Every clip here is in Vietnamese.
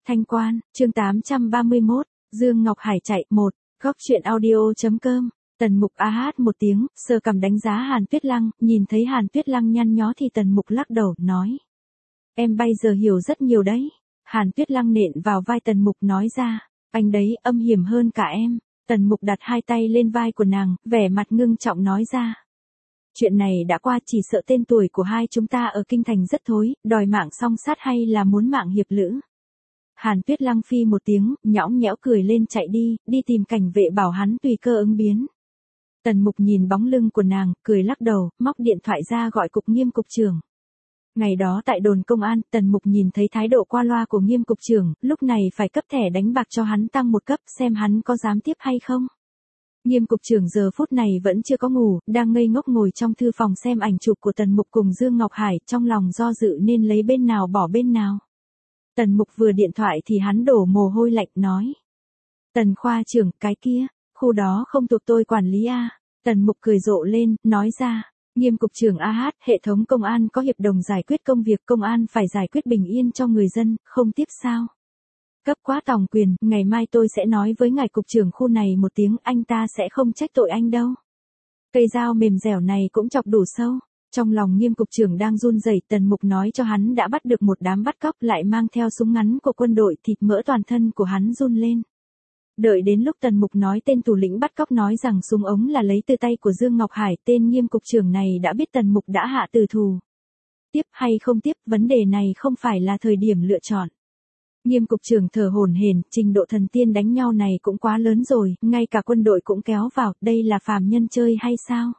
Thanh Quan, chương 831, Dương Ngọc Hải chạy, 1, góc truyện audio.com. Tần Mục a hát một tiếng, sờ cằm đánh giá Hàn Tuyết Lăng, nhìn thấy Hàn Tuyết Lăng nhăn nhó thì Tần Mục lắc đầu, nói. Em bây giờ hiểu rất nhiều đấy. Hàn Tuyết Lăng nện vào vai Tần Mục nói ra, anh đấy âm hiểm hơn cả em. Tần Mục đặt hai tay lên vai của nàng, vẻ mặt ngưng trọng nói ra. Chuyện này đã qua, chỉ sợ tên tuổi của hai chúng ta ở kinh thành rất thối, đòi mạng song sát hay là muốn mạng hiệp lữ. Hàn Tuyết Lăng phi một tiếng, nhõng nhẽo cười lên chạy đi tìm cảnh vệ bảo hắn tùy cơ ứng biến. Tần Mục nhìn bóng lưng của nàng, cười lắc đầu, móc điện thoại ra gọi cục Nghiêm cục trưởng. Ngày đó tại đồn công an, Tần Mục nhìn thấy thái độ qua loa của Nghiêm cục trưởng, lúc này phải cấp thẻ đánh bạc cho hắn tăng một cấp xem hắn có dám tiếp hay không. Nghiêm cục trưởng giờ phút này vẫn chưa có ngủ, đang ngây ngốc ngồi trong thư phòng xem ảnh chụp của Tần Mục cùng Dương Ngọc Hải, trong lòng do dự nên lấy bên nào bỏ bên nào. Tần Mục vừa điện thoại thì hắn đổ mồ hôi lạnh nói. Tần khoa trưởng, cái kia, khu đó không thuộc tôi quản lý a. Tần Mục cười rộ lên, nói ra. Nghiêm cục trưởng a hát, hệ thống công an có hiệp đồng giải quyết công việc, công an phải giải quyết bình yên cho người dân, không tiếp sao? Cấp quá tòng quyền, ngày mai tôi sẽ nói với ngài cục trưởng khu này một tiếng, anh ta sẽ không trách tội anh đâu. Cây dao mềm dẻo này cũng chọc đủ sâu. Trong lòng Nghiêm cục trưởng đang run rẩy, Tần Mục nói cho hắn đã bắt được một đám bắt cóc, lại mang theo súng ngắn của quân đội, thịt mỡ toàn thân của hắn run lên. Đợi đến lúc Tần Mục nói tên thủ lĩnh bắt cóc nói rằng súng ống là lấy từ tay của Dương Ngọc Hải, tên Nghiêm cục trưởng này đã biết Tần Mục đã hạ tử thủ. Tiếp hay không tiếp, vấn đề này không phải là thời điểm lựa chọn. Nghiêm cục trưởng thở hổn hển, trình độ thần tiên đánh nhau này cũng quá lớn rồi, ngay cả quân đội cũng kéo vào, đây là phàm nhân chơi hay sao?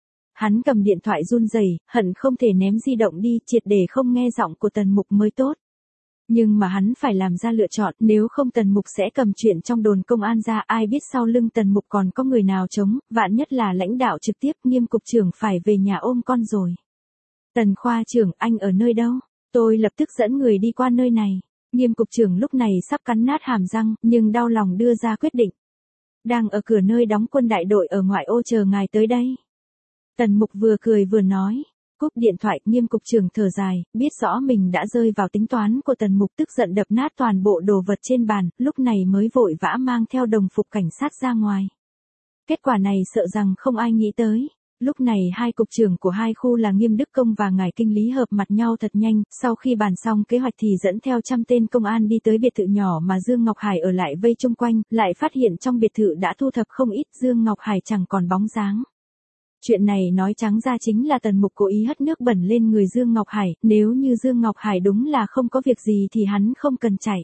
Hắn cầm điện thoại run rẩy, hận không thể ném di động đi, triệt để không nghe giọng của Tần Mục mới tốt. Nhưng mà hắn phải làm ra lựa chọn, nếu không Tần Mục sẽ cầm chuyện trong đồn công an ra, ai biết sau lưng Tần Mục còn có người nào chống, vạn nhất là lãnh đạo trực tiếp, Nghiêm cục trưởng phải về nhà ôm con rồi. Tần khoa trưởng, anh ở nơi đâu? Tôi lập tức dẫn người đi qua nơi này. Nghiêm cục trưởng lúc này sắp cắn nát hàm răng, nhưng đau lòng đưa ra quyết định. Đang ở cửa nơi đóng quân đại đội ở ngoại ô chờ ngài tới đây. Tần Mục vừa cười vừa nói. Cúp điện thoại, Nghiêm cục trưởng thở dài, biết rõ mình đã rơi vào tính toán của Tần Mục, tức giận đập nát toàn bộ đồ vật trên bàn, lúc này mới vội vã mang theo đồng phục cảnh sát ra ngoài. Kết quả này sợ rằng không ai nghĩ tới. Lúc này hai cục trưởng của hai khu là Nghiêm Đức Công và ngài kinh lý hợp mặt nhau thật nhanh, sau khi bàn xong kế hoạch thì dẫn theo 100 tên công an đi tới biệt thự nhỏ mà Dương Ngọc Hải ở lại vây chung quanh, lại phát hiện trong biệt thự đã thu thập không ít, Dương Ngọc Hải chẳng còn bóng dáng. Chuyện này nói trắng ra chính là Tần Mục cố ý hất nước bẩn lên người Dương Ngọc Hải, nếu như Dương Ngọc Hải đúng là không có việc gì thì hắn không cần chạy.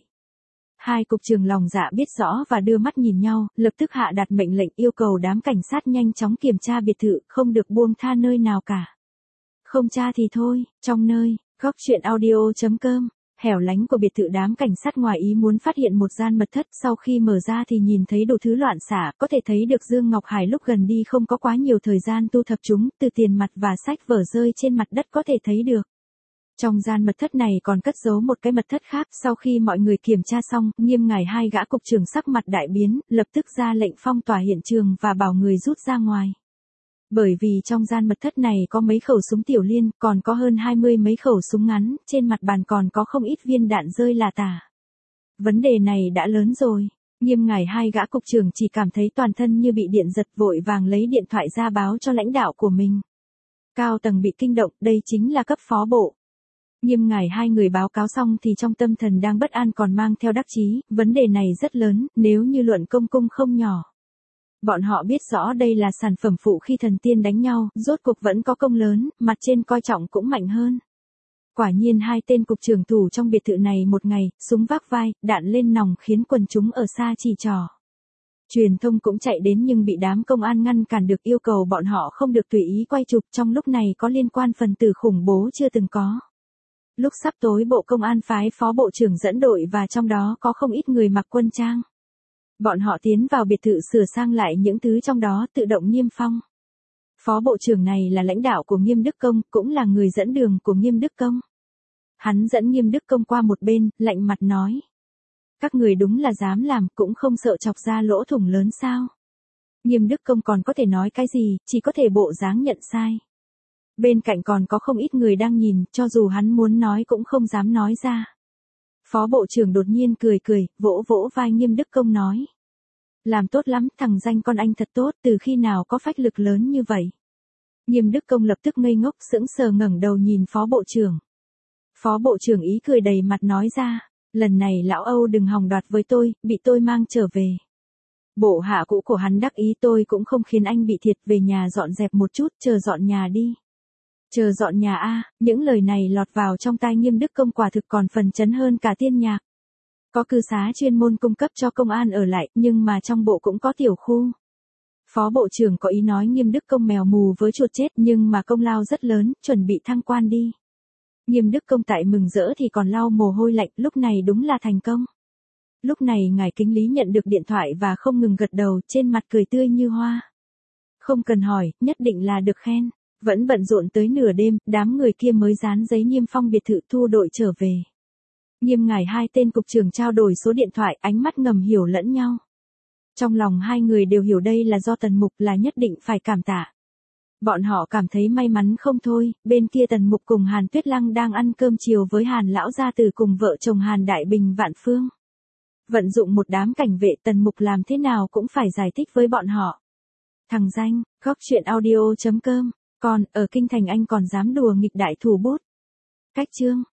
Hai cục trưởng lòng dạ biết rõ và đưa mắt nhìn nhau, lập tức hạ đạt mệnh lệnh yêu cầu đám cảnh sát nhanh chóng kiểm tra biệt thự, không được buông tha nơi nào cả. Không tra thì thôi, trong nơi, góc truyện audio.com, hẻo lánh của biệt thự đám cảnh sát ngoài ý muốn phát hiện một gian mật thất, sau khi mở ra thì nhìn thấy đủ thứ loạn xả, có thể thấy được Dương Ngọc Hải lúc gần đi không có quá nhiều thời gian thu thập chúng, từ tiền mặt và sách vở rơi trên mặt đất có thể thấy được. Trong gian mật thất này còn cất giấu một cái mật thất khác, sau khi mọi người kiểm tra xong, Nghiêm ngài hai gã cục trưởng sắc mặt đại biến, lập tức ra lệnh phong tỏa hiện trường và bảo người rút ra ngoài. Bởi vì trong gian mật thất này có mấy khẩu súng tiểu liên, còn có hơn 20 mấy khẩu súng ngắn, trên mặt bàn còn có không ít viên đạn rơi lả tả. Vấn đề này đã lớn rồi. Nghiêm ngài hai gã cục trưởng chỉ cảm thấy toàn thân như bị điện giật, vội vàng lấy điện thoại ra báo cho lãnh đạo của mình. Cao tầng bị kinh động, đây chính là cấp phó bộ. Nghiêm ngài hai người báo cáo xong thì trong tâm thần đang bất an còn mang theo đắc chí, vấn đề này rất lớn, nếu như luận công cung không nhỏ. Bọn họ biết rõ đây là sản phẩm phụ khi thần tiên đánh nhau, rốt cuộc vẫn có công lớn, mặt trên coi trọng cũng mạnh hơn. Quả nhiên hai tên cục trưởng thủ trong biệt thự này một ngày, súng vác vai, đạn lên nòng khiến quần chúng ở xa chỉ trỏ. Truyền thông cũng chạy đến nhưng bị đám công an ngăn cản được, yêu cầu bọn họ không được tùy ý quay chụp, trong lúc này có liên quan phần tử khủng bố chưa từng có. Lúc sắp tối bộ công an phái phó bộ trưởng dẫn đội và trong đó có không ít người mặc quân trang. Bọn họ tiến vào biệt thự sửa sang lại những thứ trong đó, tự động niêm phong. Phó bộ trưởng này là lãnh đạo của Nghiêm Đức Công, cũng là người dẫn đường của Nghiêm Đức Công. Hắn dẫn Nghiêm Đức Công qua một bên, lạnh mặt nói. Các người đúng là dám làm, cũng không sợ chọc ra lỗ thủng lớn sao? Nghiêm Đức Công còn có thể nói cái gì, chỉ có thể bộ dáng nhận sai. Bên cạnh còn có không ít người đang nhìn, cho dù hắn muốn nói cũng không dám nói ra. Phó bộ trưởng đột nhiên cười cười, vỗ vỗ vai Nghiêm Đức Công nói. Làm tốt lắm, thằng danh con anh thật tốt, từ khi nào có phách lực lớn như vậy. Nghiêm Đức Công lập tức ngây ngốc sững sờ ngẩng đầu nhìn phó bộ trưởng. Phó bộ trưởng ý cười đầy mặt nói ra, lần này lão Âu đừng hòng đoạt với tôi, bị tôi mang trở về. Bộ hạ cũ của hắn đắc ý tôi cũng không khiến anh bị thiệt, về nhà dọn dẹp một chút, chờ dọn nhà đi. Chờ dọn nhà a, những lời này lọt vào trong tai Nghiêm Đức Công quả thực còn phần chấn hơn cả tiên nhạc. Có cư xá chuyên môn cung cấp cho công an ở lại, nhưng mà trong bộ cũng có tiểu khu. Phó bộ trưởng có ý nói Nghiêm Đức Công mèo mù với chuột chết, nhưng mà công lao rất lớn, chuẩn bị thăng quan đi. Nghiêm Đức Công tại mừng rỡ thì còn lau mồ hôi lạnh, lúc này đúng là thành công. Lúc này ngài Kính Lý nhận được điện thoại và không ngừng gật đầu, trên mặt cười tươi như hoa. Không cần hỏi, nhất định là được khen. Vẫn bận rộn tới nửa đêm, đám người kia mới dán giấy niêm phong biệt thự thu đội trở về. Nghiêm ngài hai tên cục trưởng trao đổi số điện thoại, ánh mắt ngầm hiểu lẫn nhau. Trong lòng hai người đều hiểu đây là do Tần Mục, là nhất định phải cảm tạ. Bọn họ cảm thấy may mắn không thôi, bên kia Tần Mục cùng Hàn Tuyết Lăng đang ăn cơm chiều với Hàn lão gia tử cùng vợ chồng Hàn Đại Bình Vạn Phương. Vận dụng một đám cảnh vệ, Tần Mục làm thế nào cũng phải giải thích với bọn họ. Thằng danh, góc chuyện audio.com, còn, ở kinh thành anh còn dám đùa nghịch đại thủ bút. Cách chương.